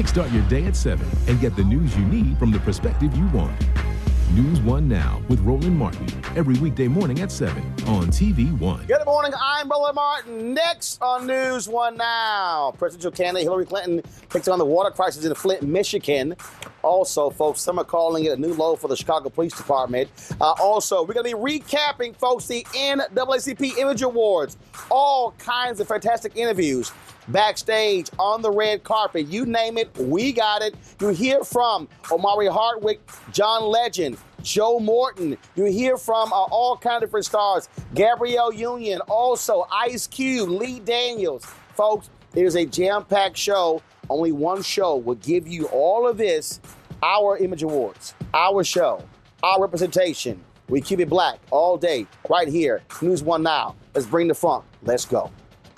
Kickstart your day at 7 and get the news you need from the perspective you want. News One Now with Roland Martin. Every weekday morning at 7 on TV One. Good morning. I'm Roland Martin. Next on News One Now, presidential candidate Hillary Clinton takes on the water crisis in Flint, Michigan. Also, folks, some are calling it a new low for the Chicago Police Department. Also, we're going to be recapping, folks, the NAACP Image Awards. All kinds of fantastic interviews. Backstage, on the red carpet, you name it, we got it. You hear from Omari Hardwick, John Legend, Joe Morton. You hear from all kinds of different stars. Gabrielle Union, also Ice Cube, Lee Daniels. Folks, it is a jam-packed show. Only one show will give you all of this. Our Image Awards, our show, our representation. We keep it black all day, right here. News One Now. Let's bring the funk. Let's go.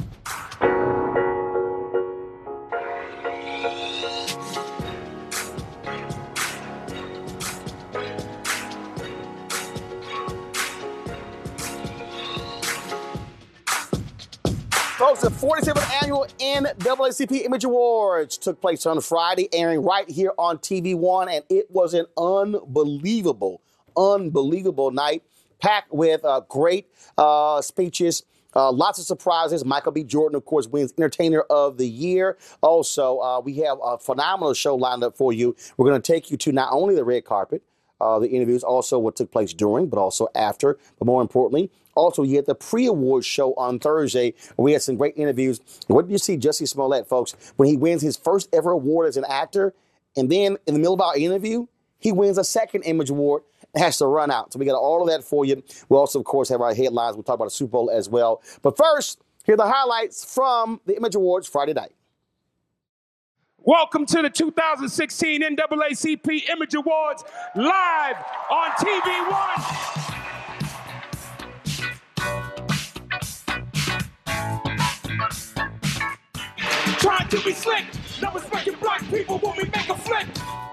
Folks, the 47th annual NAACP Image Awards took place on Friday, airing right here on TV One, and it was an unbelievable night, packed with great speeches, lots of surprises. Michael B. Jordan, of course, wins Entertainer of the Year. Also, we have a phenomenal show lined up for you. We're going to take you to not only the red carpet, the interviews, also what took place during, but also after. But more importantly, also you had the pre-award show on Thursday, where we had some great interviews. And what did you see Jussie Smollett, folks, when he wins his first ever award as an actor, and then in the middle of our interview, he wins a second Image Award and has to run out. So we got all of that for you. We'll also, of course, have our headlines. We'll talk about the Super Bowl as well. But first, here are the highlights from the Image Awards Friday night. Welcome to the 2016 NAACP Image Awards, live on TV One. Trying to be slick, not respecting black people when we make a flick.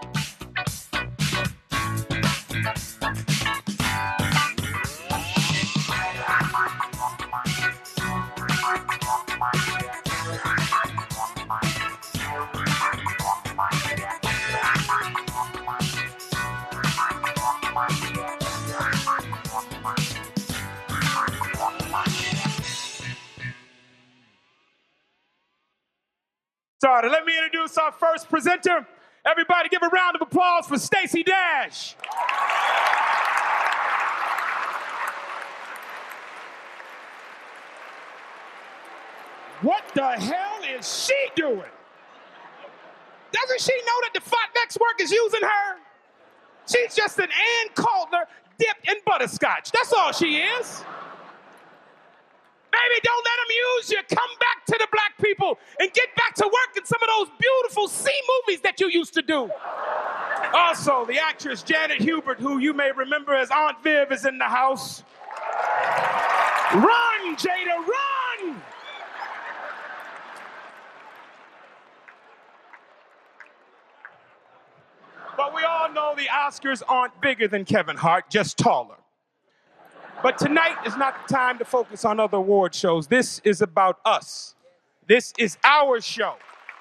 Started. Let me introduce our first presenter. Everybody give a round of applause for Stacey Dash. What the hell is she doing? Doesn't she know that the Fox Network is using her? She's just an Ann Coulter dipped in butterscotch. That's all she is. Baby, don't let them use you. Come back to the black people and get back to work in some of those beautiful sea movies that you used to do. Also, the actress Janet Hubert, who you may remember as Aunt Viv, is in the house. Run, Jada, run! But we all know the Oscars aren't bigger than Kevin Hart, just taller. But tonight is not the time to focus on other award shows. This is about us. This is our show.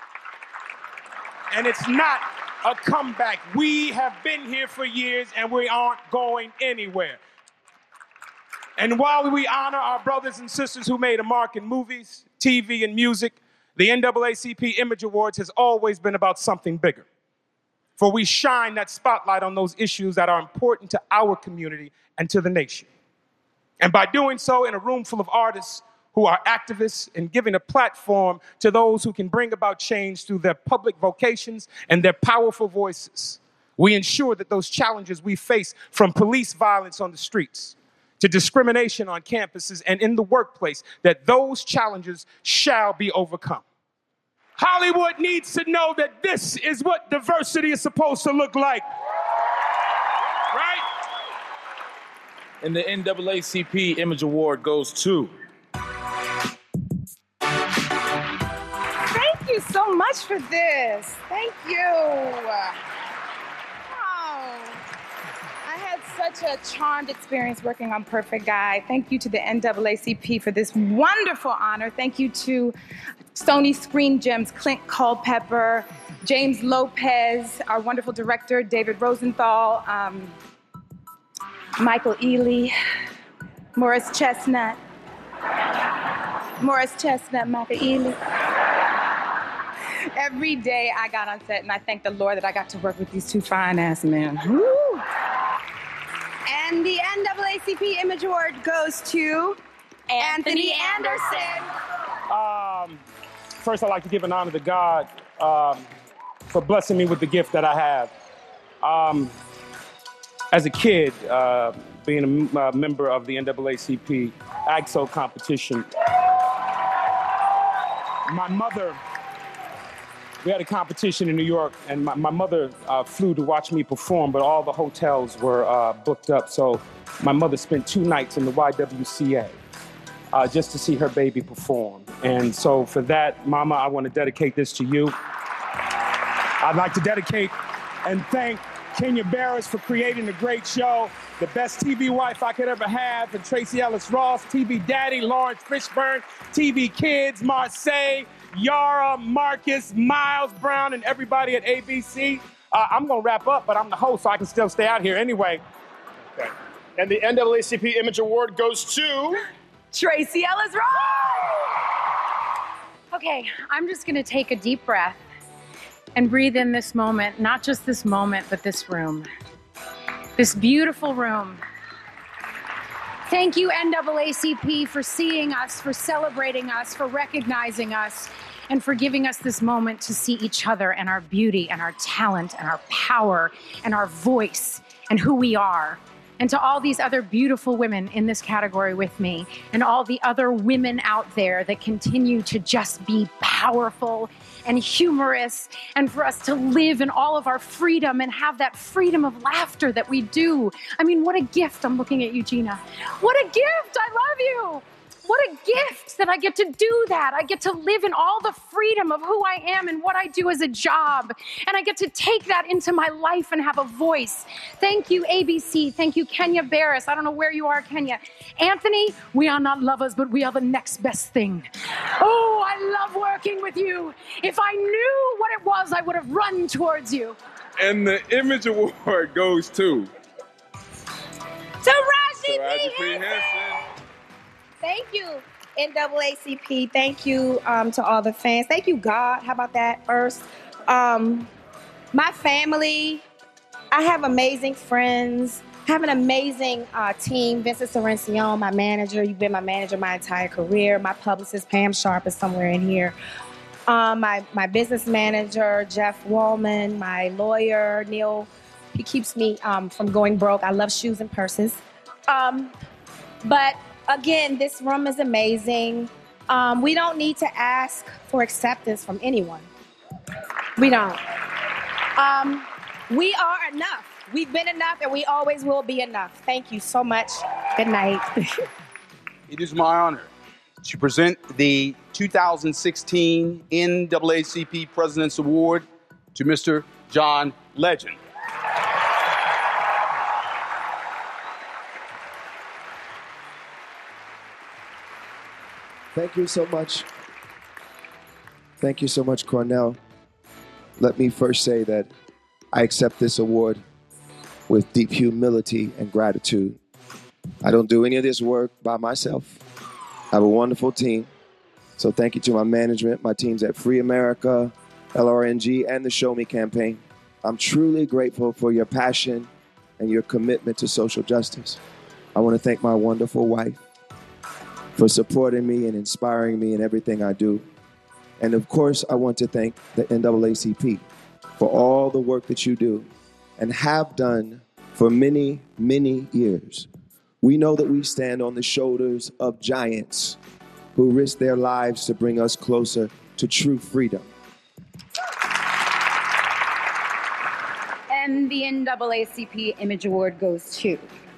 And it's not a comeback. We have been here for years and we aren't going anywhere. And while we honor our brothers and sisters who made a mark in movies, TV, and music, the NAACP Image Awards has always been about something bigger. For we shine that spotlight on those issues that are important to our community and to the nation. And by doing so in a room full of artists who are activists and giving a platform to those who can bring about change through their public vocations and their powerful voices, we ensure that those challenges we face, from police violence on the streets to discrimination on campuses and in the workplace, that those challenges shall be overcome. Hollywood needs to know that this is what diversity is supposed to look like. Right? And the NAACP Image Award goes to... Thank you so much for this. Thank you. Wow. I had such a charmed experience working on Perfect Guy. Thank you to the NAACP for this wonderful honor. Thank you to Sony Screen Gems, Clint Culpepper, James Lopez, our wonderful director, David Rosenthal, Michael Ealy, Morris Chestnut, Michael Ealy. Every day I got on set, and I thank the Lord that I got to work with these two fine-ass men. Woo! And the NAACP Image Award goes to Anthony Anderson. First, I'd like to give an honor to God for blessing me with the gift that I have. As a kid, being a member of the NAACP AGSO competition, my mother, we had a competition in New York, and my mother flew to watch me perform, but all the hotels were booked up. So my mother spent 2 nights in the YWCA just to see her baby perform. And so for that, Mama, I want to dedicate this to you. I'd like to dedicate and thank Kenya Barris for creating a great show, the best TV wife I could ever have, and Tracy Ellis Ross, TV Daddy, Lawrence Fishburne, TV Kids, Marseille, Yara, Marcus, Miles Brown, and everybody at ABC. I'm going to wrap up, but I'm the host, so I can still stay out here anyway. Okay. And the NAACP Image Award goes to Tracy Ellis Ross! Okay, I'm just gonna take a deep breath and breathe in this moment, not just this moment, but this room. This beautiful room. Thank you, NAACP, for seeing us, for celebrating us, for recognizing us, and for giving us this moment to see each other and our beauty and our talent and our power and our voice and who we are. And to all these other beautiful women in this category with me, and all the other women out there that continue to just be powerful and humorous, and for us to live in all of our freedom and have that freedom of laughter that we do. I mean, what a gift. I'm looking at you, Gina. What a gift. I love you. What a gift that I get to do that. I get to live in all the freedom of who I am and what I do as a job. And I get to take that into my life and have a voice. Thank you, ABC. Thank you, Kenya Barris. I don't know where you are, Kenya. Anthony, we are not lovers, but we are the next best thing. Oh, I love working with you. If I knew what it was, I would have run towards you. And the Image Award goes to Taraji P. Henson. Thank you, NAACP. Thank you to all the fans. Thank you, God. How about that first? My family, I have amazing friends. I have an amazing team. Vincent Sorencion, my manager. You've been my manager my entire career. My publicist, Pam Sharp, is somewhere in here. My business manager, Jeff Wallman. My lawyer, Neil. He keeps me from going broke. I love shoes and purses. But again, this room is amazing. We don't need to ask for acceptance from anyone. We don't. We are enough. We've been enough, and we always will be enough. Thank you so much. Good night. It is my honor to present the 2016 NAACP President's Award to Mr. John Legend. Thank you so much. Thank you so much, Cornell. Let me first say that I accept this award with deep humility and gratitude. I don't do any of this work by myself. I have a wonderful team. So thank you to my management, my teams at Free America, LRNG, and the Show Me campaign. I'm truly grateful for your passion and your commitment to social justice. I want to thank my wonderful wife for supporting me and inspiring me in everything I do. And of course, I want to thank the NAACP for all the work that you do and have done for many, many years. We know that we stand on the shoulders of giants who risk their lives to bring us closer to true freedom. And the NAACP Image Award goes to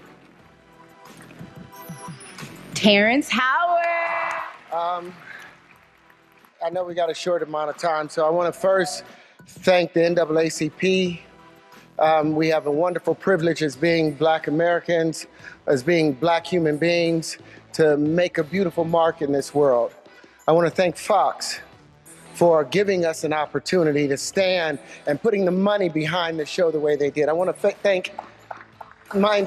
Terrence Howard. I know we got a short amount of time, so I want to first thank the NAACP. We have a wonderful privilege as being Black Americans, as being Black human beings, to make a beautiful mark in this world. I want to thank Fox for giving us an opportunity to stand and putting the money behind the show the way they did. I want to thank my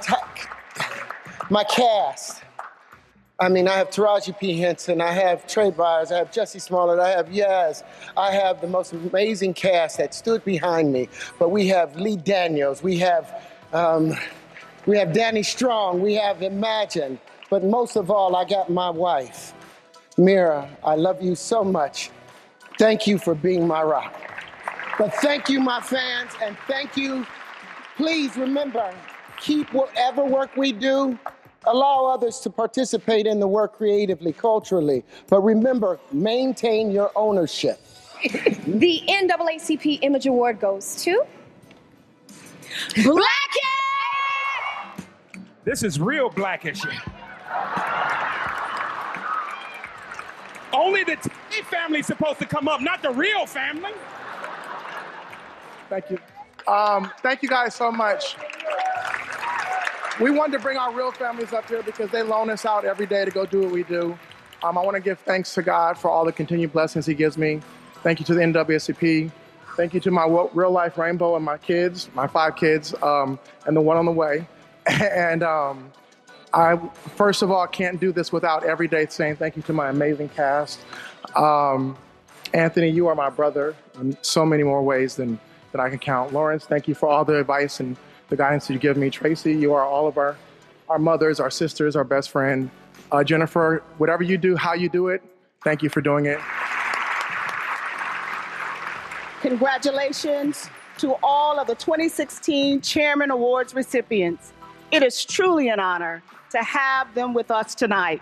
cast. I mean, I have Taraji P. Henson, I have Trey Byers, I have Jesse Smollett, I have Yaz. I have the most amazing cast that stood behind me. But we have Lee Daniels, we have Danny Strong, we have Imagine. But most of all, I got my wife, Mira. I love you so much. Thank you for being my rock. But thank you, my fans, and thank you. Please remember, keep whatever work we do. Allow others to participate in the work creatively, culturally. But remember, maintain your ownership. The NAACP Image Award goes to Blackish! This is real Blackish. Only the T family's supposed to come up, not the real family. Thank you. Thank you guys so much. We wanted to bring our real families up here because they loan us out every day to go do what we do. I want to give thanks to God for all the continued blessings he gives me. Thank you to the NAACP. Thank you to my real life rainbow and my kids, my 5 kids, and the one on the way. And I, first of all, can't do this without every day saying thank you to my amazing cast. Anthony, you are my brother in so many more ways than I can count. Lawrence, thank you for all the advice and the guidance you give me. Tracy, you are all of our mothers, our sisters, our best friend. Jennifer, whatever you do, how you do it, thank you for doing it. Congratulations to all of the 2016 Chairman Awards recipients. It is truly an honor to have them with us tonight.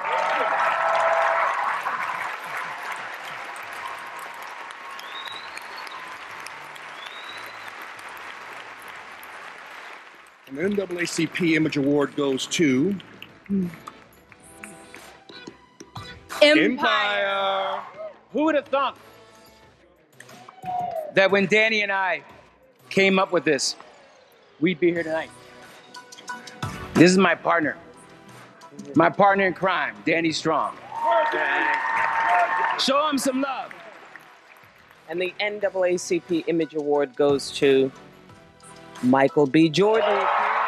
And the NAACP Image Award goes to Empire. Who would have thought that when Danny and I came up with this, we'd be here tonight? This is my partner in crime, Danny Strong. Show him some love. And the NAACP Image Award goes to Michael B. Jordan.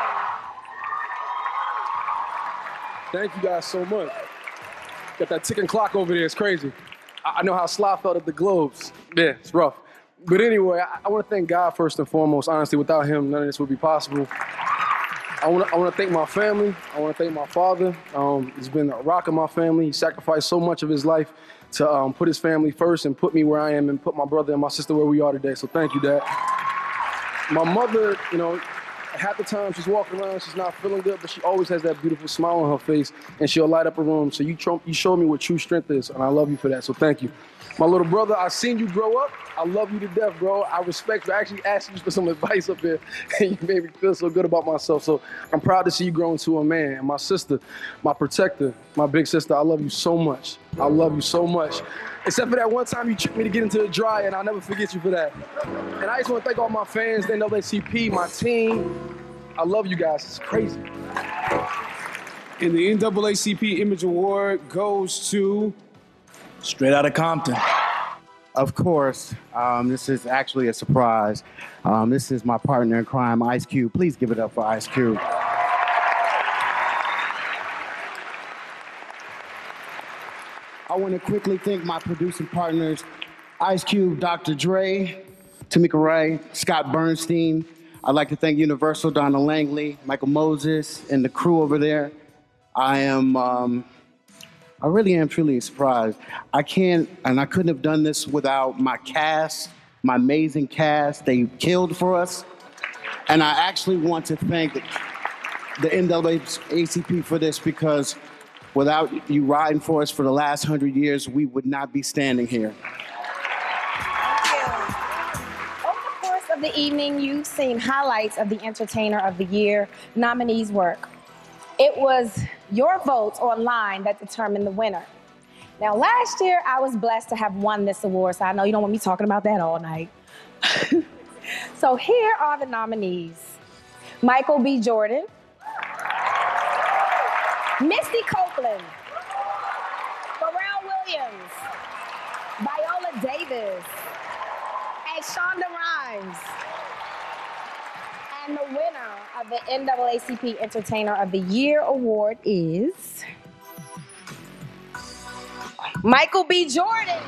Thank you guys so much. Got that ticking clock over there. It's crazy. I know how Sly felt at the Globes. Yeah, it's rough. But anyway, I want to thank God first and foremost. Honestly, without him, none of this would be possible. I want to thank my family. I want to thank my father. He's been a rock of my family. He sacrificed so much of his life to put his family first and put me where I am and put my brother and my sister where we are today. So thank you, Dad. My mother, half the time she's walking around, she's not feeling good, but she always has that beautiful smile on her face, and she'll light up a room. So you showed me what true strength is, and I love you for that. So thank you. My little brother, I've seen you grow up. I love you to death, bro. I respect you. I actually asked you for some advice up here, and you made me feel so good about myself. So I'm proud to see you grow into a man. And my sister, my protector, my big sister, I love you so much. I love you so much. Except for that one time you tricked me to get into the dryer, and I'll never forget you for that. And I just want to thank all my fans, the NAACP, my team. I love you guys. It's crazy. And the NAACP Image Award goes to Straight Outta Compton. Of course, this is actually a surprise. This is my partner in crime, Ice Cube. Please give it up for Ice Cube. I want to quickly thank my producing partners, Ice Cube, Dr. Dre, Tamika Ray, Scott Bernstein. I'd like to thank Universal, Donna Langley, Michael Moses, and the crew over there. I really am truly surprised. I couldn't have done this without my cast, my amazing cast. They killed for us. And I actually want to thank the NAACP for this, because without you riding for us for the last 100 years, we would not be standing here. Over the course of the evening, you've seen highlights of the Entertainer of the Year nominees' work. It was your votes online that determined the winner. Now, last year, I was blessed to have won this award, so I know you don't want me talking about that all night. So here are the nominees. Michael B. Jordan, Misty Copeland, Pharrell Williams, Viola Davis, Davis and Shonda Rhimes. And the winner of the NAACP Entertainer of the Year award is Michael B. Jordan.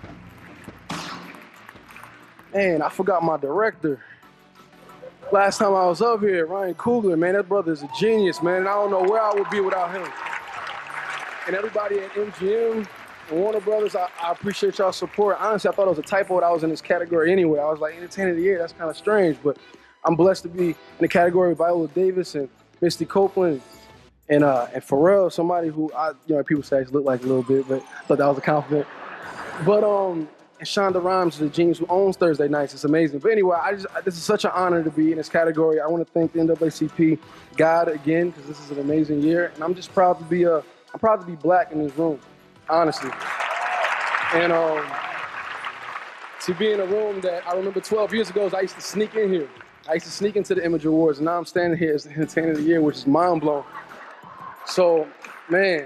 Man, I forgot my director. Last time I was up here, Ryan Coogler, man, that brother's a genius, man, and I don't know where I would be without him. And everybody at MGM and Warner Brothers, I appreciate y'all's support. Honestly, I thought it was a typo that I was in this category anyway. I was like, Entertainer of the Year, that's kind of strange, but I'm blessed to be in the category of Viola Davis and Misty Copeland and Pharrell, somebody who people say I look like a little bit, but I thought that was a compliment. But and Shonda Rhimes is a genius who owns Thursday Nights. It's amazing. But anyway, this is such an honor to be in this category. I want to thank the NAACP, God, again, because this is an amazing year, and I'm just proud to be black in this room, honestly. And to be in a room that I remember 12 years ago, I used to sneak in here. I used to sneak into the Image Awards, and now I'm standing here as the Entertainer of the Year, which is mind-blowing. So, man,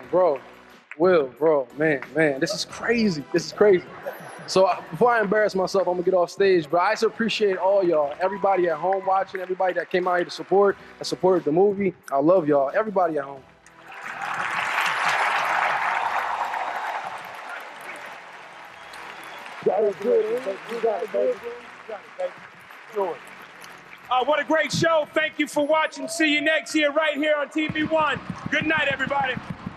this is crazy. This is crazy. So before I embarrass myself, I'm going to get off stage, but I just appreciate all y'all, everybody at home watching, everybody that came out here to support, that supported the movie. I love y'all, everybody at home. What a great show. Thank you for watching. See you next year right here on TV1. Good night, everybody.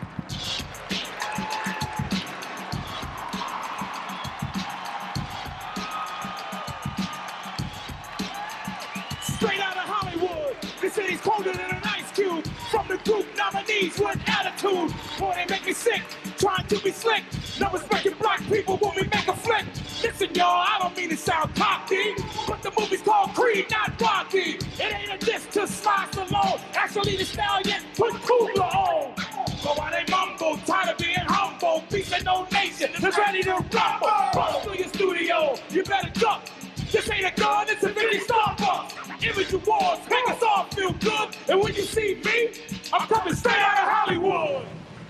Straight out of Hollywood, the city's colder than an ice cube. From the group nominees with attitude. Boy, they make me sick, trying to be slick. No respecting black people when we make a flick. Listen, y'all, I don't mean to sound cocky, but the movie's called Creed, not Rocky. It ain't a diss to Sly Stallone. Actually, the stallion put Coogler on. But while they mumble, tired of being humble, peace and no nation is ready to rumble. Run through your studio, you better duck. This ain't a gun, it's a mini Starbucks. Image Awards make us all feel good. And when you see me, I'm coming straight out of Hollywood.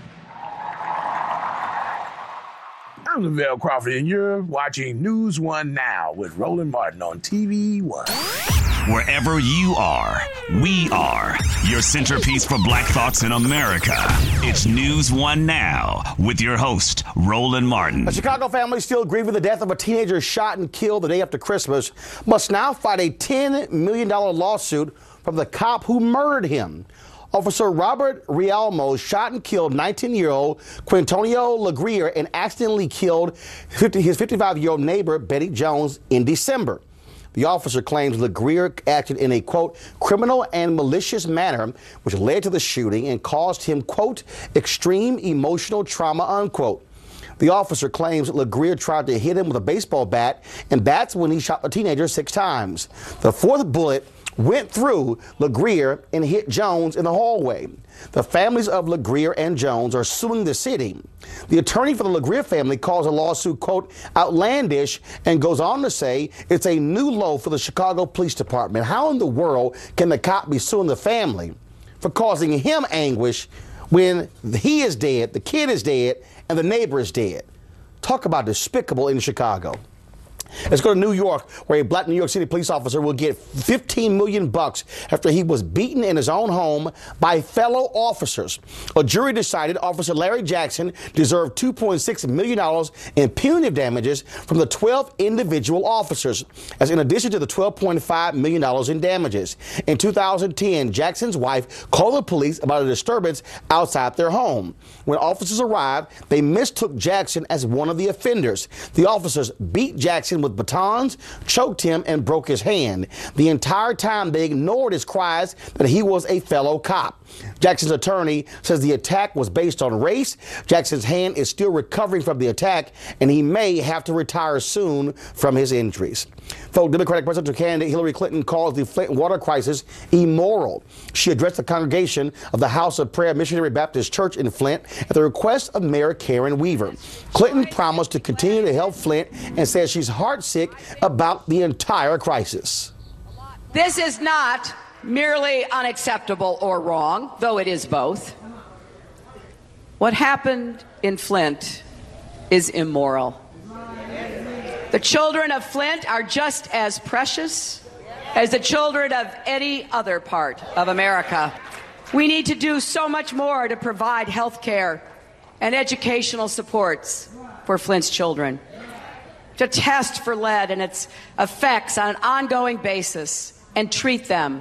I'm Lavelle Crawford, and you're watching News One Now with Roland Martin on TV1. Wherever you are, we are your centerpiece for Black thoughts in America. It's News One Now with your host, Roland Martin. A Chicago family still grieving the death of a teenager shot and killed the day after Christmas must now fight a $10 million lawsuit from the cop who murdered him. Officer Robert Rialmo shot and killed 19-year-old Quintonio LaGrier and accidentally killed his 55-year-old neighbor, Betty Jones, in December. The officer claims LaGrier acted in a, quote, criminal and malicious manner, which led to the shooting and caused him, quote, extreme emotional trauma, unquote. The officer claims LaGrier tried to hit him with a baseball bat, and that's when he shot the teenager 6 times. The 4th bullet went through LaGrier and hit Jones in the hallway. The families of LaGrier and Jones are suing the city. The attorney for the LaGrier family calls a lawsuit, quote, outlandish, and goes on to say it's a new low for the Chicago Police Department. How in the world can the cop be suing the family for causing him anguish when he is dead, the kid is dead, and the neighbor is dead? Talk about despicable in Chicago. Let's go to New York, where a black New York City police officer will get $15 million after he was beaten in his own home by fellow officers. A jury decided Officer Larry Jackson deserved $2.6 million in punitive damages from the 12 individual officers, as in addition to the $12.5 million in damages. In 2010, Jackson's wife called the police about a disturbance outside their home. When officers arrived, they mistook Jackson as one of the offenders. The officers beat Jackson with batons, choked him, and broke his hand. The entire time, they ignored his cries that he was a fellow cop. Jackson's attorney says the attack was based on race. Jackson's hand is still recovering from the attack, and he may have to retire soon from his injuries. Though Democratic presidential candidate Hillary Clinton calls the Flint water crisis immoral, she addressed the congregation of the House of Prayer Missionary Baptist Church in Flint at the request of Mayor Karen Weaver. Clinton promised to continue to help Flint and says she's heartsick about the entire crisis. This is not merely unacceptable or wrong, though it is both. What happened in Flint is immoral. The children of Flint are just as precious as the children of any other part of America. We need to do so much more to provide health care and educational supports for Flint's children, to test for lead and its effects on an ongoing basis and treat them.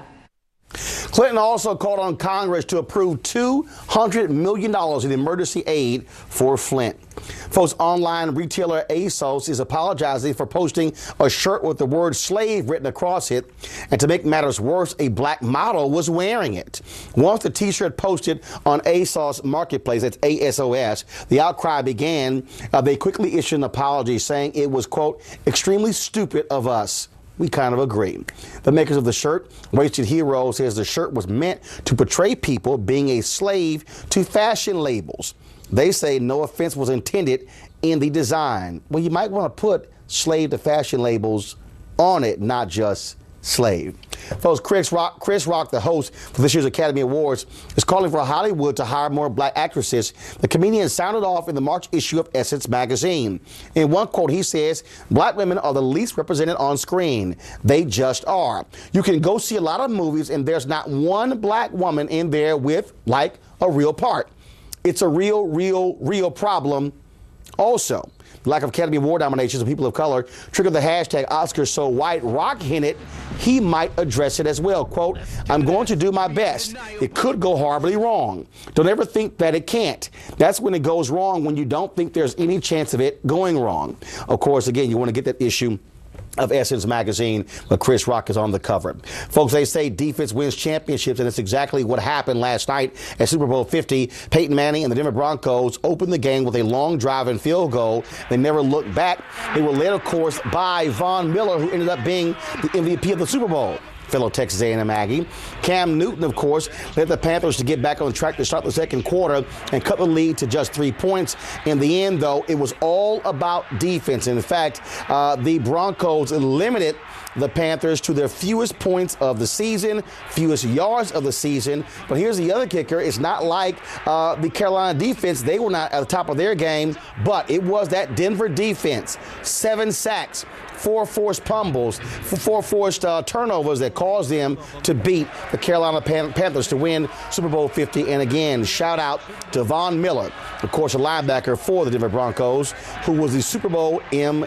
Clinton also called on Congress to approve $200 million in emergency aid for Flint. Folks, online retailer ASOS is apologizing for posting a shirt with the word slave written across it. And to make matters worse, a black model was wearing it. Once the T-shirt posted on ASOS Marketplace, that's ASOS, the outcry began. They quickly issued an apology saying it was, quote, extremely stupid of us. We kind of agree. The makers of the shirt, Wasted Hero, says the shirt was meant to portray people being a slave to fashion labels. They say no offense was intended in the design. Well, you might want to put slave to fashion labels on it, not just slave. Folks, Chris Rock, the host for this year's Academy Awards, is calling for Hollywood to hire more black actresses. The comedian sounded off in the March issue of Essence magazine. In one quote, he says, black women are the least represented on screen. They just are. You can go see a lot of movies and there's not one black woman in there with, like, a real part. It's a real problem also. Lack of Academy Award nominations of people of color triggered the hashtag Oscars So White. Rock hinted he might address it as well. Quote, I'm going to do my best. It could go horribly wrong. Don't ever think that it can't. That's when it goes wrong, when you don't think there's any chance of it going wrong. Of course, again, you want to get that issue of Essence magazine, but Chris Rock is on the cover. Folks, they say defense wins championships, and it's exactly what happened last night at Super Bowl 50. Peyton Manning and the Denver Broncos opened the game with a long drive and field goal. They never looked back. They were led, of course, by Von Miller, who ended up being the MVP of the Super Bowl. Fellow Texas A&M Aggie. Cam Newton, of course, led the Panthers to get back on track to start the second quarter and cut the lead to just 3 points. In the end, though, it was all about defense. In fact, the Broncos limited the Panthers to their fewest points of the season, fewest yards of the season. But here's the other kicker. It's not like the Carolina defense. They were not at the top of their game, but it was that Denver defense. 7 sacks, 4 forced fumbles, 4 forced turnovers that caused them to beat the Carolina Panthers to win Super Bowl 50. And again, shout out to Von Miller, of course, a linebacker for the Denver Broncos, who was the Super Bowl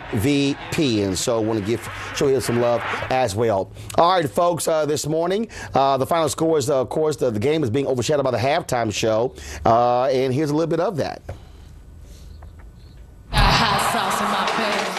MVP. And so I want to show you some love as well. All right, folks, this morning, the final score is, of course, the game is being overshadowed by the halftime show. And here's a little bit of that. Hot sauce in my face.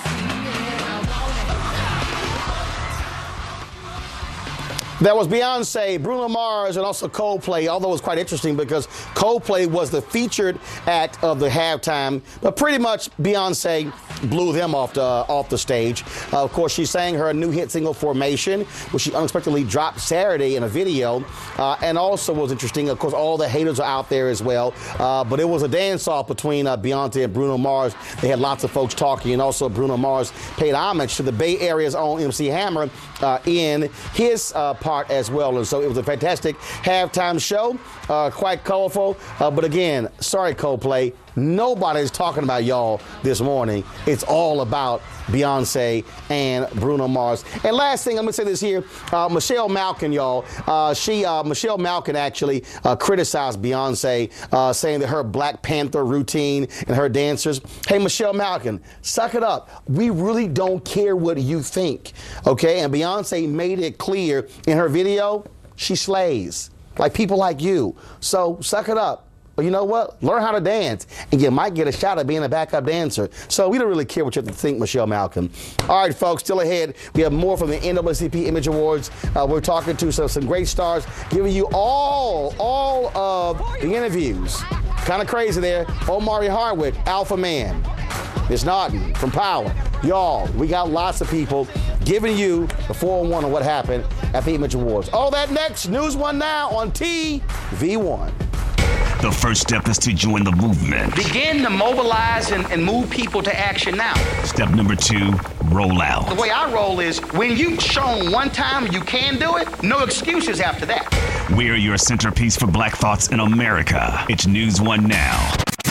That was Beyonce, Bruno Mars, and also Coldplay, although it was quite interesting because Coldplay was the featured act of the halftime, but pretty much Beyonce blew them off the stage. Of course, she sang her new hit single, Formation, which she unexpectedly dropped Saturday in a video, and also was interesting, of course, all the haters are out there as well, but it was a dance-off between Beyonce and Bruno Mars. They had lots of folks talking, and also Bruno Mars paid homage to the Bay Area's own MC Hammer in his part as well. And so it was a fantastic halftime show, quite colorful. But again, sorry, Coldplay, nobody's talking about y'all this morning. It's all about Beyonce and Bruno Mars. And last thing, I'm going to say this here, Michelle Malkin, y'all. Michelle Malkin actually criticized Beyonce, saying that her Black Panther routine and her dancers. Hey, Michelle Malkin, suck it up. We really don't care what you think, okay? And Beyonce made it clear in her video, she slays, like people like you. So suck it up. But you know what? Learn how to dance, and you might get a shot at being a backup dancer. So we don't really care what you have to think, Michelle Malkin. All right, folks, still ahead. We have more from the NAACP Image Awards. We're talking to some great stars, giving you all of the interviews. Kind of crazy there. Omari Hardwick, Alpha Man. Miss Naughton from Power. Y'all, we got lots of people giving you the 401 on what happened at the Image Awards. All that next. News One Now on TV1. The first step is to join the movement. Begin to mobilize and move people to action now. Step number 2, roll out. The way I roll is when you've shown one time you can do it, no excuses after that. We're your centerpiece for Black Thoughts in America. It's News One Now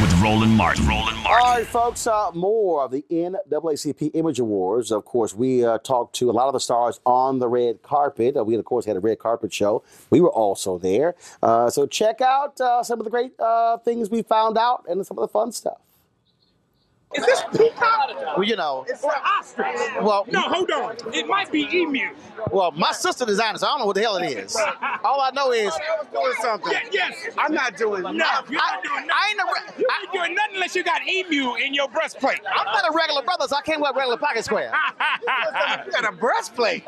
with Roland Martin. All right, folks, more of the NAACP Image Awards. Of course, we talked to a lot of the stars on the red carpet. We, of course, had a red carpet show. We were also there. So check out some of the great things we found out and some of the fun stuff. Is this peacock? Well, you know. It's for ostrich. Well, no, hold on. It might be emu. Well, my sister designed it, so I don't know what the hell it is. All I know is doing something. Yes. I'm not doing nothing. No, you're not doing nothing. You ain't doing nothing unless you got emu in your breastplate. I'm not a regular brother, so I can't wear regular pocket square. You got a breastplate.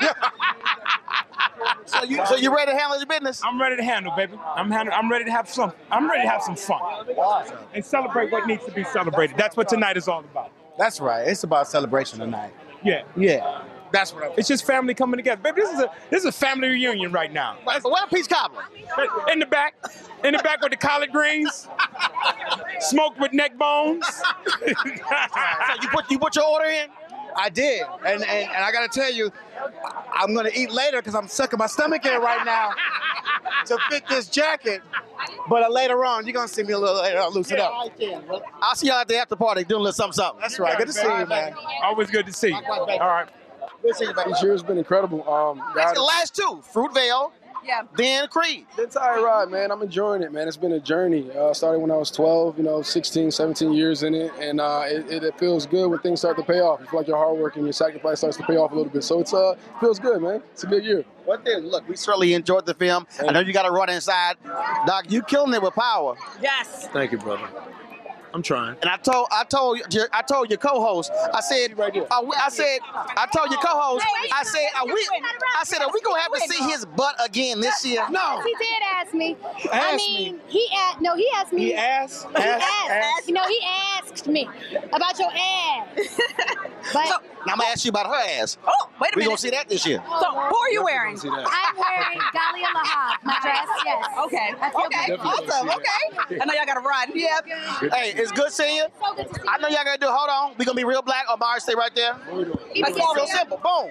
So you ready to handle your business? I'm ready to handle, baby. I'm ready to have some. I'm ready to have some fun and celebrate what needs to be celebrated. That's what tonight is all about. That's right. It's about celebration tonight. Yeah. Yeah. That's what it's just family coming together. Baby, this is a family reunion right now. Where the peach cobbler? In the back with the collard greens, smoked with neck bones. So you put your order in? I did, and I gotta tell you, I'm gonna eat later because I'm sucking my stomach in right now to fit this jacket. But later on, you're gonna see me a little later. I'll loosen up. I'll see y'all at the after party doing a little something. That's right. Good to see you, man. Always good to see you. All right. Good to see you, baby. This year's been incredible. That's the last two. Fruitvale. Yeah. Then Creed. The entire ride, man. I'm enjoying it, man. It's been a journey. Started when I was 12, 16, 17 years in it. And it feels good when things start to pay off. You feel like your hard work and your sacrifice starts to pay off a little bit. So it feels good, man. It's a good year. What then? Look, we certainly enjoyed the film. I know you got to run inside. Doc, you killing it with power. Yes. Thank you, brother. I'm trying. And I told your co-host, I said, I told your co-host, I said, are we gonna have to see his butt again this year? No. He did ask me. He asked me. He asked? He asked me about your ass. But now I'm gonna ask you about her ass. Oh, wait a minute. We gonna see that this year. So who are you wearing? I'm wearing Dahlia Lahab, my dress. Yes. Okay. Awesome. Okay. I know y'all gotta run. Yep. Hey, it's good seeing you. So good to see you. I know y'all gotta do. Hold on. We gonna be real black. Omari, stay right there. That's real simple. Boom.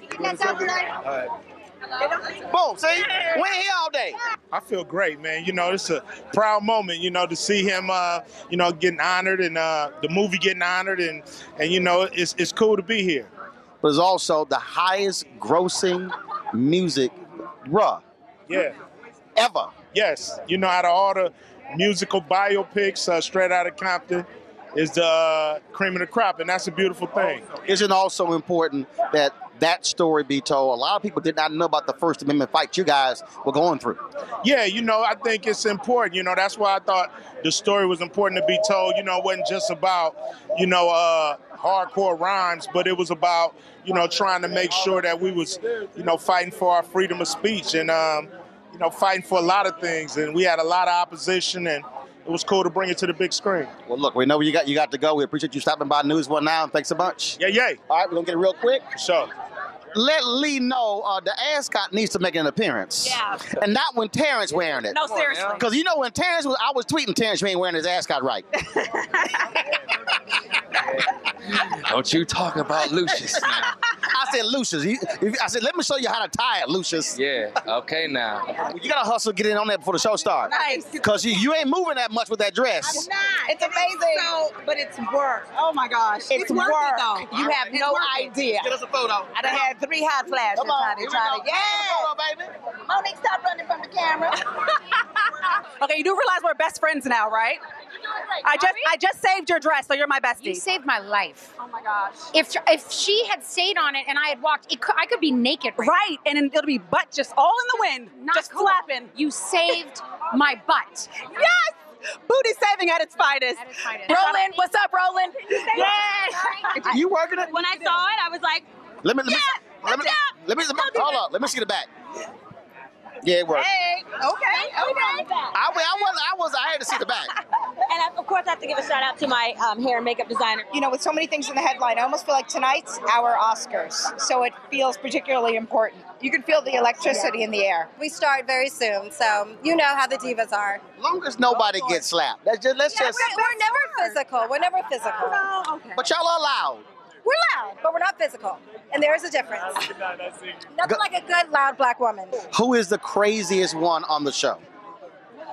Boom. See, we ain't here all day. I feel great, man. It's a proud moment, to see him, getting honored and the movie getting honored, and it's cool to be here. But it's also the highest grossing music, Yeah. ever. Yes. Out of all the musical biopics, Straight Outta Compton is the cream of the crop, and that's a beautiful thing. Isn't also important that story be told? A lot of people did not know about the First Amendment fight you guys were going through. Yeah, I think it's important. That's why I thought the story was important to be told. It wasn't just about, hardcore rhymes, but it was about, trying to make sure that we was, fighting for our freedom of speech and, fighting for a lot of things. And we had a lot of opposition, and it was cool to bring it to the big screen. Well, look, we know you got to go. We appreciate you stopping by News One Now, and thanks so much. Yeah. All right, we're going to get it real quick. Sure. Let Lee know the ascot needs to make an appearance. Yeah. And not when Terrence wearing it. No, seriously. Because when Terrence I was tweeting Terrence, you ain't wearing his ascot right. Don't you talk about Lucius now. I said Lucius. I said, let me show you how to tie it, Lucius. Yeah, okay now. You got to hustle, get in on that before the show starts. Nice. Because you ain't moving that much with that dress. I'm not. It's amazing. But it's work. Oh my gosh. It's work. Though. You have no idea. Get us a photo. I done had 3 hot flashes, honey. Yeah. Monique, stop running from the camera. Okay, you do realize we're best friends now, right? I just saved your dress, so you're my bestie. You saved my life. Oh my gosh. If she had stayed on it and I had walked, I could be naked. Right, and it'll be butt just all in the wind, Not just cool. flapping. You saved my butt. Yes! Booty saving at its finest. Roland, what's up, Roland? Yes! You working it? When I saw it, I was like, Let me hold on. Let me see the back. Yeah, it worked. hey, okay. I had to see the back. And of course, I have to give a shout out to my hair and makeup designer. With so many things in the headline, I almost feel like tonight's our Oscars, so it feels particularly important. You can feel the electricity in the air. We start very soon, so you know how the divas are. As long as nobody gets slapped. Let's just. We're never physical. We're never physical. No, okay. But y'all are loud. We're loud, but we're not physical. And there is a difference. Nothing like a good, loud black woman. Who is the craziest one on the show?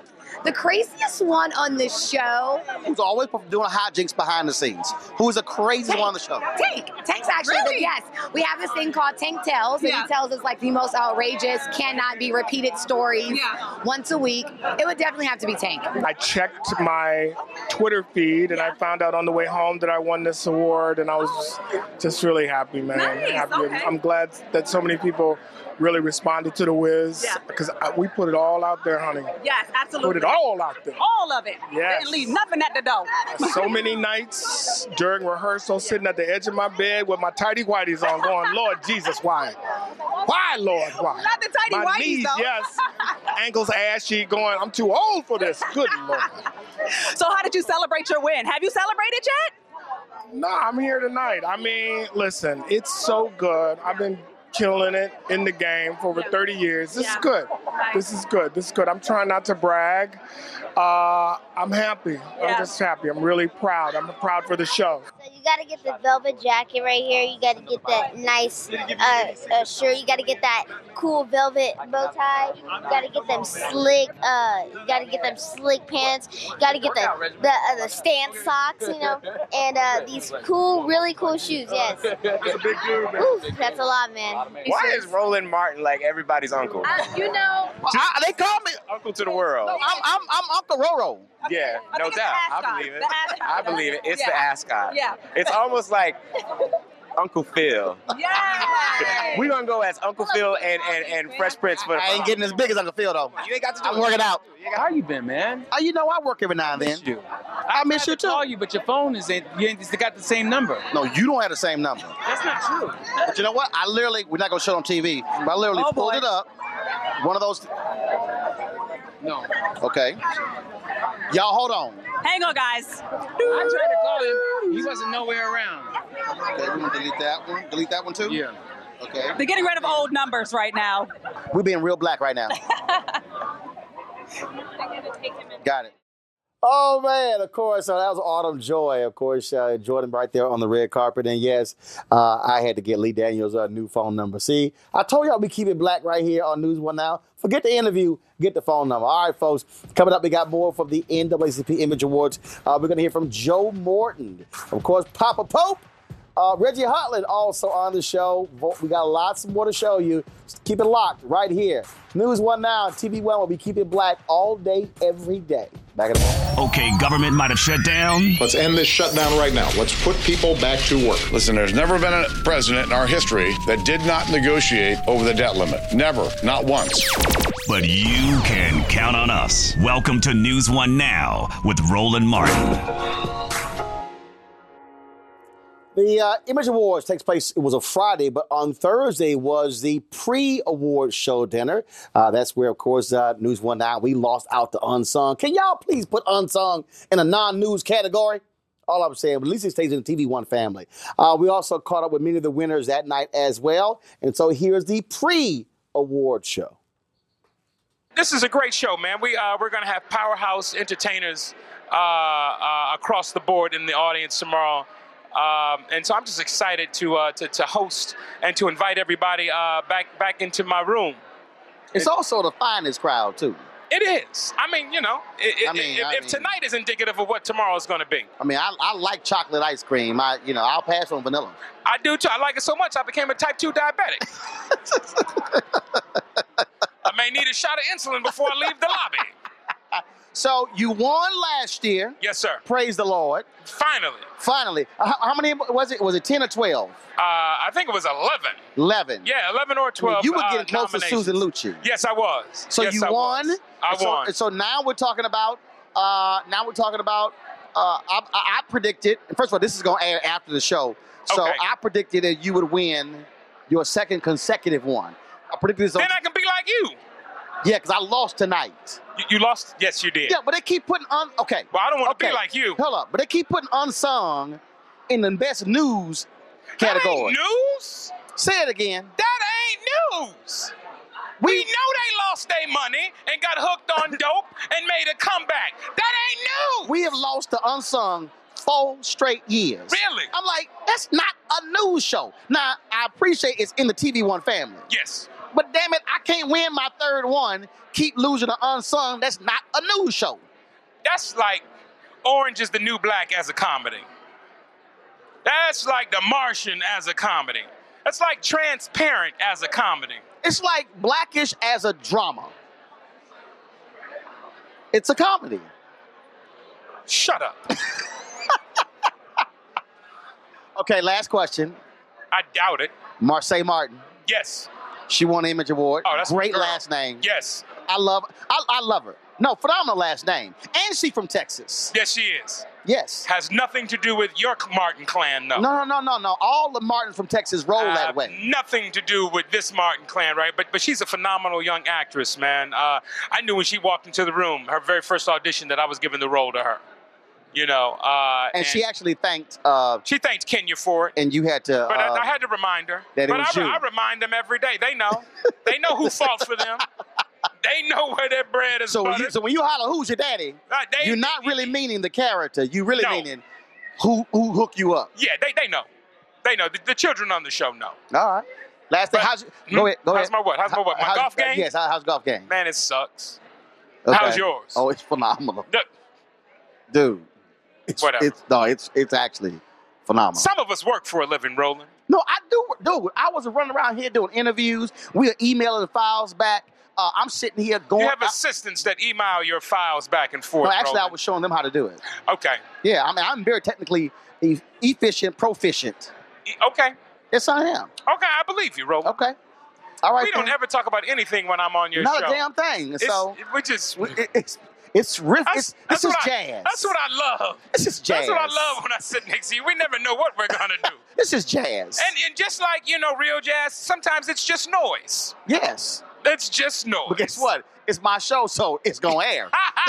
The craziest one on the show. Who's always doing hijinks behind the scenes? Who's the craziest one on the show? Tank. Tank's actually Really? yes. We have this thing called Tank Tells, and he tells us like the most outrageous, cannot be repeated stories once a week. It would definitely have to be Tank. I checked my Twitter feed and I found out on the way home that I won this award, and I was just really happy, man. Happy. Okay. I'm glad that so many people really responded to The Wiz because we put it all out there, honey. Yes, absolutely. Put it all out there. All of it. Yes. Didn't leave nothing at the door. So many nights during rehearsal, sitting at the edge of my bed with my tighty whities on, going, Lord Jesus, why? Why, Lord, why? Not the tidy my whities, knees, though. yes. Ankles ashy, going, I'm too old for this. Good Lord. So how did you celebrate your win? Have you celebrated yet? No, I'm here tonight. I mean, listen, it's so good. I've been killing it in the game for over 30 years. This is good. This is good. This is good. I'm trying not to brag. I'm happy. I'm just happy. I'm really proud. I'm proud for the show. So you got to get the velvet jacket right here. You got to get that nice shirt. You got to get that cool velvet bow tie. You got to get them slick. You got to get them slick pants. You got to get the stance socks. You know, and these cool, really cool shoes. Yes. It's a big dude, man. Ooh, that's a lot, man. Why is Roland Martin like everybody's uncle? You know, they call me Uncle to the world. I'm Uncle Roro. Yeah, no doubt. I believe it. I believe it. It's the ascot. Yeah. It's almost like Uncle Phil. Yeah. We're gonna go as Uncle Phil and Fresh Prince for the I ain't getting as big as Uncle Phil though. You ain't got to do I'm working out. How you been, man? You know, I work every now and then. I miss you too. I call you, but your phone is ain't got the same number. No, you don't have the same number. That's not true. But you know what? I literally, we're not gonna show it on TV, but I literally pulled it up. One of those. No. Okay. Y'all, hold on. Hang on, guys. I tried to call him. He wasn't nowhere around. Okay, we're gonna delete that one. Delete that one too? Yeah. Okay. They're getting rid of old numbers right now. We're being real black right now. Got it. Oh, man, of course, that was Autumn Joy, of course, Jordan right there on the red carpet. And, yes, I had to get Lee Daniels' new phone number. See, I told y'all we keep it black right here on News One Now. Forget the interview, get the phone number. All right, folks, coming up, we got more from the NAACP Image Awards. We're going to hear from Joe Morton. Of course, Papa Pope. Reggie Hotland also on the show. We got lots more to show you. Just keep it locked right here. News One Now, TV One will be keeping it black all day, every day. Back in a moment. Okay, government might have shut down. Let's end this shutdown right now. Let's put people back to work. Listen, there's never been a president in our history that did not negotiate over the debt limit. Never. Not once. But you can count on us. Welcome to News One Now with Roland Martin. The Image Awards takes place, it was a Friday, but on Thursday was the pre-award show dinner. That's where, of course, News One Now, we lost out to Unsung. Can y'all please put Unsung in a non-news category? All I'm saying, but at least it stays in the TV One family. We also caught up with many of the winners that night as well. And so here's the pre-award show. This is a great show, man. We're going to have powerhouse entertainers across the board in the audience tomorrow. And so I'm just excited to host and to invite everybody back into my room. It's also the finest crowd, too. It is. I mean, you know, if tonight is indicative of what tomorrow is going to be. I mean, I like chocolate ice cream. I'll pass on vanilla. I do, too. I like it so much, I became a type 2 diabetic. I may need a shot of insulin before I leave the lobby. So you won last year. Yes, sir. Praise the Lord. Finally. How many was it? Was it 10 or 12? I think it was 11. 11. Yeah, 11 or 12. I mean, you were getting close to Susan Lucci. Yes, I was. So yes, you won. I won. So now we're talking about. I predicted. First of all, this is going to air after the show. So okay. I predicted that you would win your second consecutive one. I predicted this. Then I can be like you. Yeah, because I lost tonight. You lost? Yes, you did. Yeah, but they keep putting okay. Well, I don't want to be like you. Hold up. But they keep putting Unsung in the best news category. That ain't news? Say it again. That ain't news. We know they lost their money and got hooked on dope and made a comeback. That ain't news. We have lost to Unsung 4 straight years. Really? I'm like, that's not a news show. Now, I appreciate it's in the TV One family. Yes. But damn it, I can't win my third one. Keep losing to Unsung. That's not a news show. That's like Orange is the New Black as a comedy. That's like The Martian as a comedy. That's like Transparent as a comedy. It's like Blackish as a drama. It's a comedy. Shut up. Okay, last question. I doubt it. Marseille Martin. Yes. She won the Image Award. Oh, that's great my girl. last name. Yes. I love her. No, phenomenal last name. And she from Texas. Yes, she is. Yes. Has nothing to do with your Martin clan, no. No. All the Martins from Texas roll that way. Nothing to do with this Martin clan, right? But she's a phenomenal young actress, man. I knew when she walked into the room, her very first audition, that I was giving the role to her. You know, and she actually thanked. She thanked Kenya for it. And you had to. But I had to remind her. That it was you. I remind them every day. They know. They know who fought for them. They know where their bread is buttered. So when you holler, "Who's your daddy?" You're not really meaning the character. You really meaning who hooked you up. Yeah, they know. They know. The children on the show know. All right. Last thing. Go ahead. How's my what? My golf game? Yes. How's golf game? Man, it sucks. Okay. How's yours? Oh, it's phenomenal. Dude. Whatever. It's actually phenomenal. Some of us work for a living, Roland. No, I do. Dude, I was running around here doing interviews. We are emailing the files back. I'm sitting here going. You have assistants that email your files back and forth. No, actually, Roland. I was showing them how to do it. Okay. Yeah, I mean, I'm very technically efficient, proficient. Okay. Yes, I am. Okay, I believe you, Roland. Okay. All right. We don't ever talk about anything when I'm on your Not show. Not a damn thing. This is jazz. That's what I love. This is jazz. That's what I love when I sit next to you. We never know what we're gonna do. This is jazz. And just like, real jazz, sometimes it's just noise. Yes. It's just noise. But guess what? It's my show, so it's gonna air.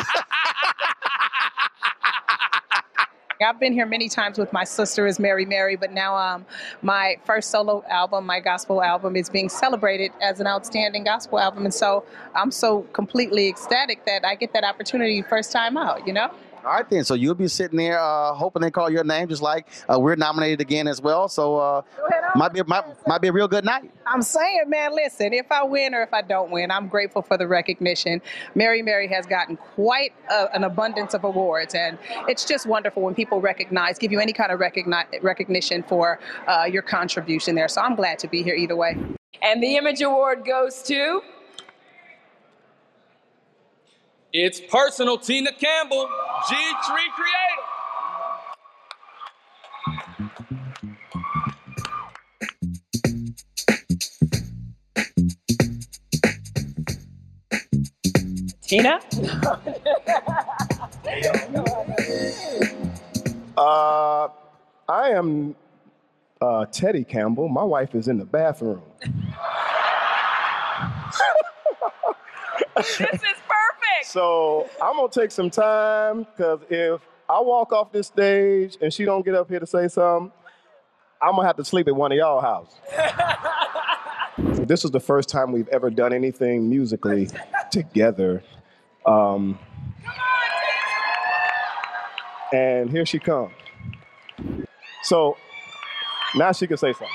I've been here many times with my sister is Mary Mary, but now my first solo album, my gospel album, is being celebrated as an outstanding gospel album. And so I'm so completely ecstatic that I get that opportunity first time out, All right, then. So you'll be sitting there hoping they call your name, just like we're nominated again as well. So might be a real good night. I'm saying, man, listen, if I win or if I don't win, I'm grateful for the recognition. Mary Mary has gotten quite an abundance of awards, and it's just wonderful when people give you any kind of recognition for your contribution there. So I'm glad to be here either way. And the Image Award goes to... It's personal, Tina Campbell, G3 Creator. Tina? I am Teddy Campbell. My wife is in the bathroom. This is perfect. So I'm gonna take some time, because if I walk off this stage and she don't get up here to say something, I'm gonna have to sleep at one of y'all houses. This is the first time we've ever done anything musically together. And here she comes. So now she can say something.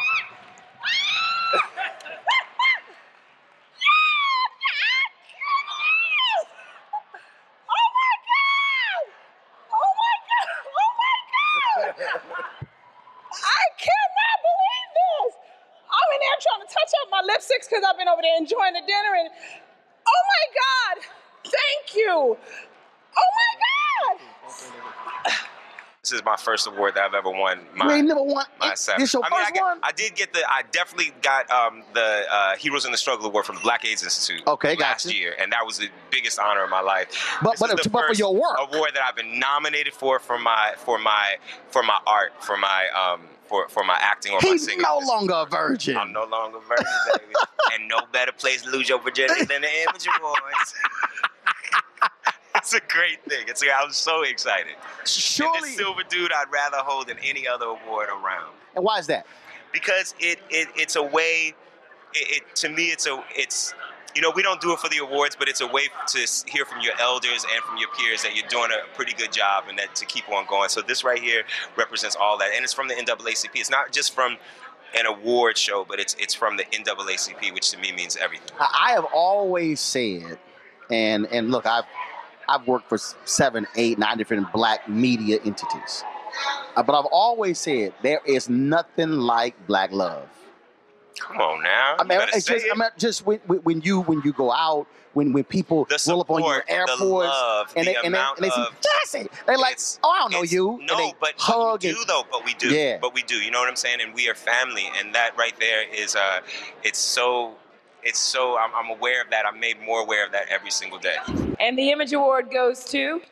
Because I've been over there enjoying the dinner, and oh my God, thank you. Oh my God. This is my first award that I've ever won. You ain't never won. Myself. This your first one? I definitely got the Heroes in the Struggle Award from the Black AIDS Institute. Okay, last year, and that was the biggest honor of my life. But for your work, award that I've been nominated for my art, for my acting or my he's singing. no longer a virgin. I'm no longer a virgin, baby. And no better place to lose your virginity than the Image Awards. It's a great thing. I was so excited. Surely, and this silver dude I'd rather hold than any other award around. And why is that? Because it's a way. To me, it's we don't do it for the awards, but it's a way to hear from your elders and from your peers that you're doing a pretty good job, and that to keep on going. So this right here represents all that, and it's from the NAACP. It's not just from an award show, but it's from the NAACP, which to me means everything. I have always said, and look, I've worked for 7, 8, 9 different black media entities, but I've always said there is nothing like black love. Come on now. I mean, it's just when you go out, when people roll up on you at the airports, the love, and they see Jesse, they're like, oh, I don't know you. No, but hug we do though. But we do. Yeah. But we do. You know what I'm saying? And we are family, and that right there is it's so. I'm aware of that. I'm made more aware of that every single day. And the Image Award goes to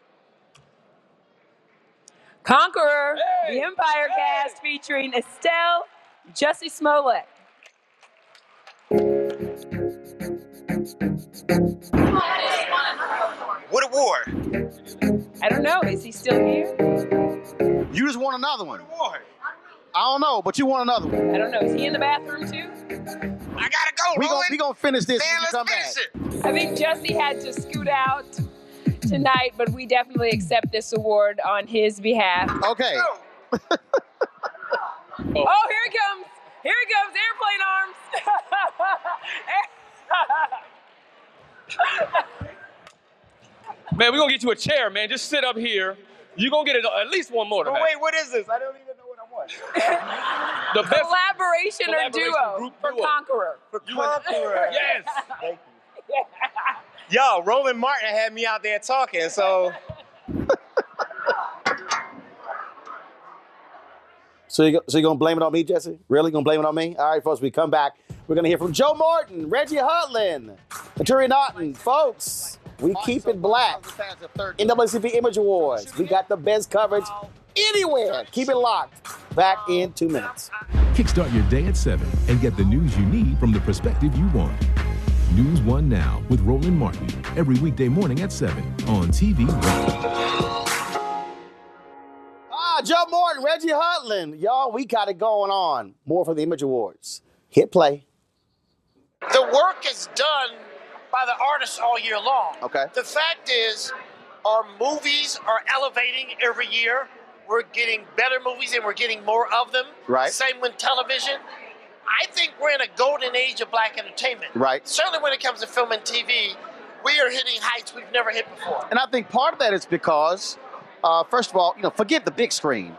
Conqueror, the Empire cast featuring Estelle, Jussie Smollett. What award? I don't know. Is he still here? You just won another one. What award? I don't know, but you won another one. I don't know. Is he in the bathroom too? I gotta go. We gonna finish this. Man, when you come let's back. I think Jussie had to scoot out tonight, but we definitely accept this award on his behalf. Okay. Oh, here he comes. Here he comes. Airplane arms. Man, we're going to get you a chair, man. Just sit up here. You're going to get at least one more tonight. Wait, what is this? I don't even know what I want. The best Collaboration or duo group for duo. Conqueror. For Conqueror. Yes. Thank you. Yo, Roland Martin had me out there talking, so. So you gonna blame it on me, Jesse? Really gonna blame it on me? All right, folks, we come back. We're gonna hear from Joe Morton, Reggie Hudlin, and Turi Naughton. Folks, we keep it black. NAACP Image Awards. We got the best coverage anywhere. Keep it locked. Back in 2 minutes. Kickstart your day at 7 and get the news you need from the perspective you want. News 1 Now with Roland Martin. Every weekday morning at 7 on TV One. Joe Morton, Reggie Hudlin. Y'all, we got it going on. More for the Image Awards. Hit play. The work is done by the artists all year long. Okay. The fact is, our movies are elevating every year. We're getting better movies and we're getting more of them. Right. Same with television. I think we're in a golden age of black entertainment. Right. Certainly when it comes to film and TV, we are hitting heights we've never hit before. And I think part of that is because, first of all, forget the big screen.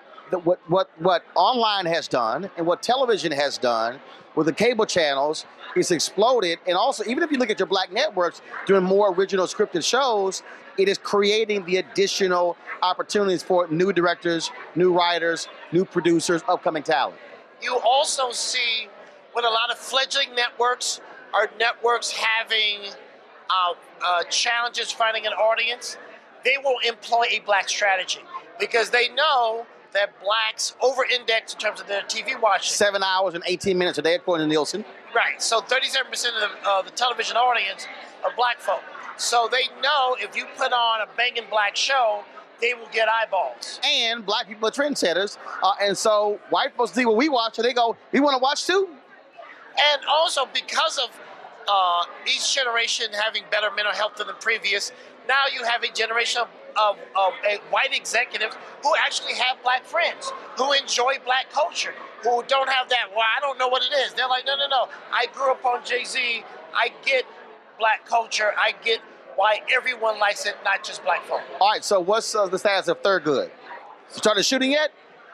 What online has done and what television has done with the cable channels is exploded. And also, even if you look at your black networks doing more original scripted shows, it is creating the additional opportunities for new directors, new writers, new producers, upcoming talent. You also see with a lot of fledgling networks, our networks having challenges finding an audience, they will employ a black strategy because they know that blacks over-index in terms of their TV watching. 7 hours and 18 minutes a day, according to Nielsen. Right. So 37% of the television audience are black folk. So they know if you put on a banging black show, they will get eyeballs. And black people are trendsetters. And so white folks see what we watch and they go, we want to watch too? And also because of each generation having better mental health than the previous, now you have a generation of white executives who actually have black friends, who enjoy black culture, who don't have that, well, I don't know what it is. They're like, no. I grew up on Jay-Z. I get black culture. I get why everyone likes it, not just black folk. All right, so what's the status of Thurgood? Started shooting yet?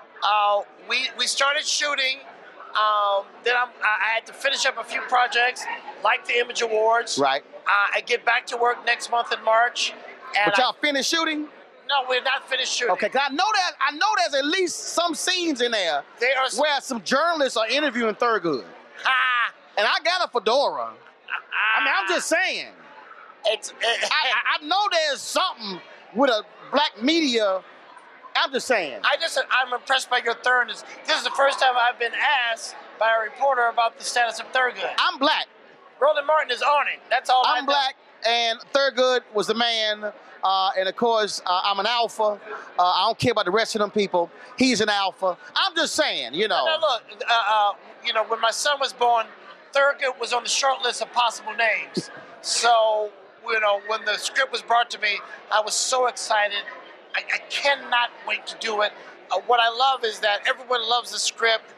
We started shooting. Then I had to finish up a few projects, like the Image Awards. Right. I get back to work next month in March. And But y'all finished shooting? No, we're not finished shooting. Okay, because I know there's at least some scenes in there where some journalists are interviewing Thurgood. And I got a fedora. I mean, I'm just saying. I know there's something with a black media. I'm just saying. I'm impressed by your thoroughness. This is the first time I've been asked by a reporter about the status of Thurgood. I'm black. Roland Martin is on it. That's all I know. I'm black, and Thurgood was the man. And of course, I'm an alpha. I don't care about the rest of them people. He's an alpha. I'm just saying, No, look, when my son was born, Thurgood was on the short list of possible names. So, when the script was brought to me, I was so excited. I cannot wait to do it. What I love is that everyone loves the script.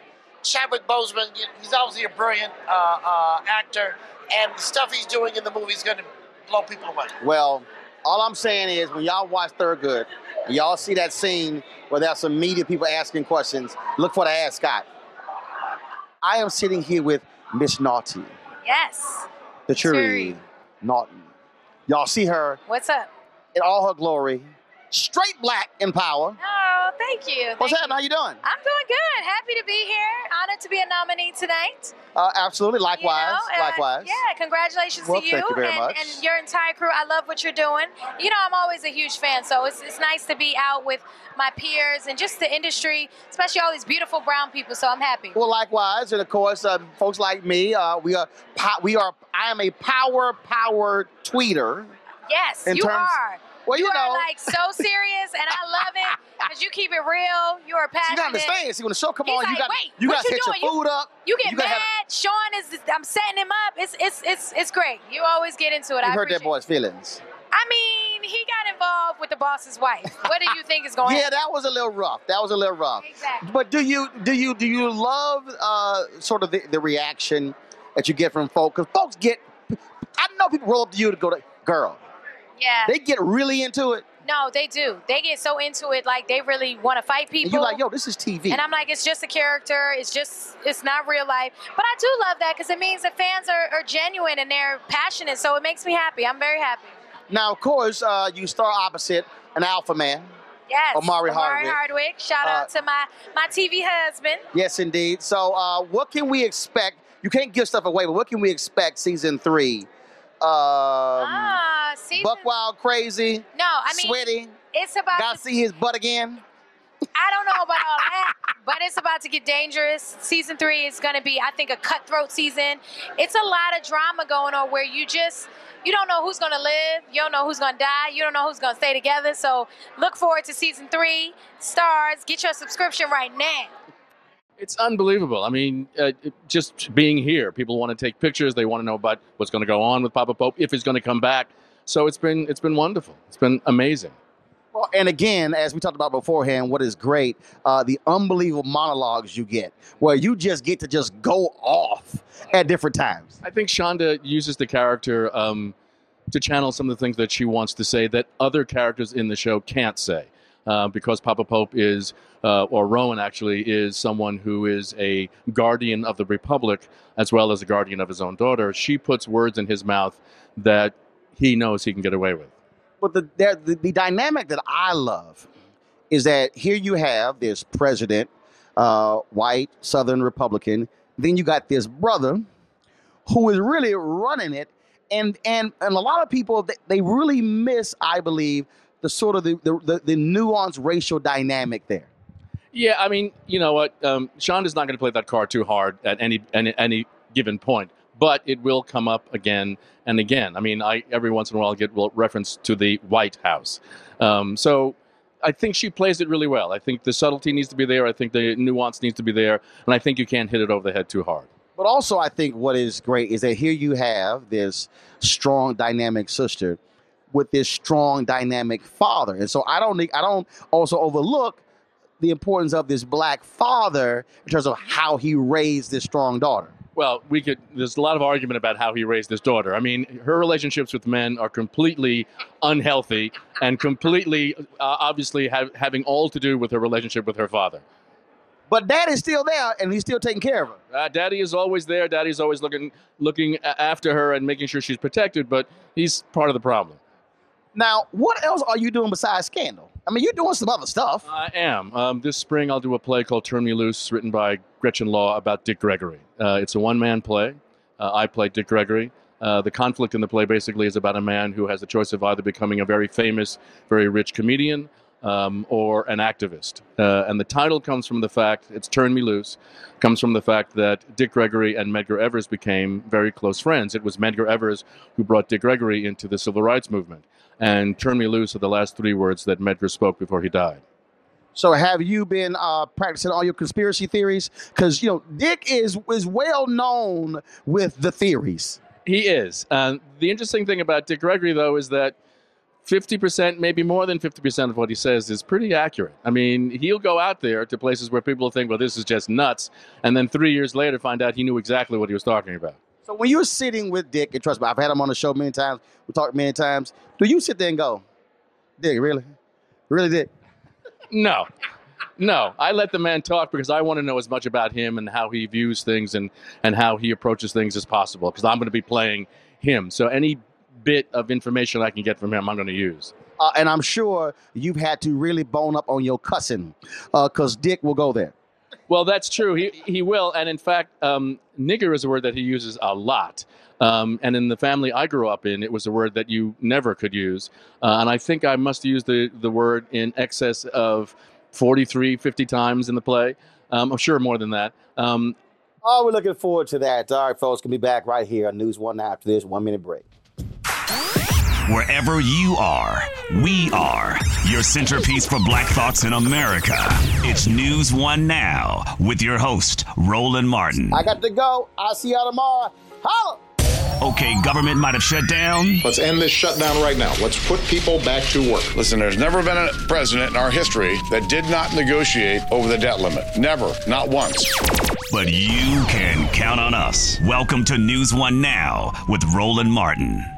Chadwick Boseman, he's obviously a brilliant actor, and the stuff he's doing in the movie is going to blow people away. Well, all I'm saying is when y'all watch Thurgood, and y'all see that scene where there's some media people asking questions, look for the Ask Scott. I am sitting here with Miss Naughty, Yes. the Cherie Naughton. Y'all see her What's up? in all her glory, straight black in power. Oh, thank you. What's happening? How you doing? I'm doing good. Happy to be here. Honored to be a nominee tonight. Absolutely, likewise, likewise. Yeah, congratulations Well, to you, thank you very and, much. and your entire crew. I love what you're doing. You know, I'm always a huge fan, so it's nice to be out with my peers and just the industry, especially all these beautiful brown people. So I'm happy. Well, likewise, and of course, folks like me, I am a power tweeter. Yes, In you terms- are. Well, you are know. like so serious, and I love it because you keep it real. You are So passionate. you gotta understand. See, when the show come He's on, like, you got wait, you what gotta you set your doing? food up. You get You gotta mad. have Sean I'm setting him up. It's great. You always get into it. You I hurt appreciate that boy's feelings. I mean, he got involved with the boss's wife. What do you think is going on? Yeah, that was a little rough. Exactly. But do you love sort of the reaction that you get from folks? Because folks get, I know people roll up to you to go to, girl. Yeah. They get really into it. No, they do. They get so into it, like they really want to fight people. And you're like, yo, this is TV. And I'm like, it's just a character. It's not real life. But I do love that because it means the fans are genuine and they're passionate. So it makes me happy. I'm very happy. Now, of course, you star opposite an alpha man. Yes. Omari Hardwick. Shout out to my TV husband. Yes, indeed. So what can we expect? You can't give stuff away, but what can we expect season 3? Buck Wild Crazy. No, I mean, Sweaty. it's about Gotta see his butt again. I don't know about all that, but it's about to get dangerous. Season 3 is going to be, I think, a cutthroat season. It's a lot of drama going on where you don't know who's going to live. You don't know who's going to die. You don't know who's going to stay together. So look forward to season 3. Stars, get your subscription right now. It's unbelievable. I mean, just being here, people want to take pictures. They want to know about what's going to go on with Papa Pope, if he's going to come back. So it's been wonderful. It's been amazing. Well, and again, as we talked about beforehand, what is great, the unbelievable monologues you get, where you just get to just go off at different times. I think Shonda uses the character to channel some of the things that she wants to say that other characters in the show can't say. Because Papa Pope is, or Rowan actually, is someone who is a guardian of the Republic as well as a guardian of his own daughter. She puts words in his mouth that he knows he can get away with. But the dynamic that I love is that here you have this president, white, Southern Republican. Then you got this brother who is really running it. And a lot of people, they really miss, I believe, the sort of the nuanced racial dynamic there. Yeah, I mean, you know what? Shonda's not going to play that card too hard at any given point, but it will come up again and again. I mean, every once in a while get reference to the White House. So I think she plays it really well. I think the subtlety needs to be there. I think the nuance needs to be there. And I think you can't hit it over the head too hard. But also, I think what is great is that here you have this strong, dynamic sister with this strong, dynamic father. And so I don't also overlook the importance of this black father in terms of how he raised this strong daughter. Well, there's a lot of argument about how he raised his daughter. I mean, her relationships with men are completely unhealthy and completely, obviously, having all to do with her relationship with her father. But Daddy's still there, and he's still taking care of her. Daddy is always there. Daddy's always looking after her and making sure she's protected, but he's part of the problem. Now, what else are you doing besides Scandal? I mean, you're doing some other stuff. I am. This spring, I'll do a play called Turn Me Loose, written by Gretchen Law, about Dick Gregory. It's a one-man play. I play Dick Gregory. The conflict in the play basically is about a man who has the choice of either becoming a very famous, very rich comedian or an activist. And the title comes from the fact, it's Turn Me Loose, comes from the fact that Dick Gregory and Medgar Evers became very close friends. It was Medgar Evers who brought Dick Gregory into the civil rights movement. And Turn Me Loose are the last 3 words that Medgar spoke before he died. So have you been practicing all your conspiracy theories? Because, you know, Dick is well known with the theories. He is. The interesting thing about Dick Gregory, though, is that 50%, maybe more than 50% of what he says is pretty accurate. I mean, he'll go out there to places where people think, well, this is just nuts, and then 3 years later find out he knew exactly what he was talking about. So when you're sitting with Dick, and trust me, I've had him on the show many times, we talked many times, do you sit there and go, Dick, really? Really, Dick? No. I let the man talk because I want to know as much about him and how he views things and how he approaches things as possible, because I'm going to be playing him. So any bit of information I can get from him, I'm going to use. And I'm sure you've had to really bone up on your cussing because Dick will go there. Well, that's true. He will. And in fact, nigger is a word that he uses a lot. And in the family I grew up in, it was a word that you never could use. And I think I must use the word in excess of 43, 50 times in the play. I'm sure more than that. Oh, we're looking forward to that. All right, folks, can be back right here on News 1 after this 1 minute break. Wherever you are, we are your centerpiece for Black Thoughts in America. It's News 1 Now with your host, Roland Martin. I got to go. I'll see y'all tomorrow. Holla! Okay, government might have shut down. Let's end this shutdown right now. Let's put people back to work. Listen, there's never been a president in our history that did not negotiate over the debt limit. Never. Not once. But you can count on us. Welcome to News 1 Now with Roland Martin.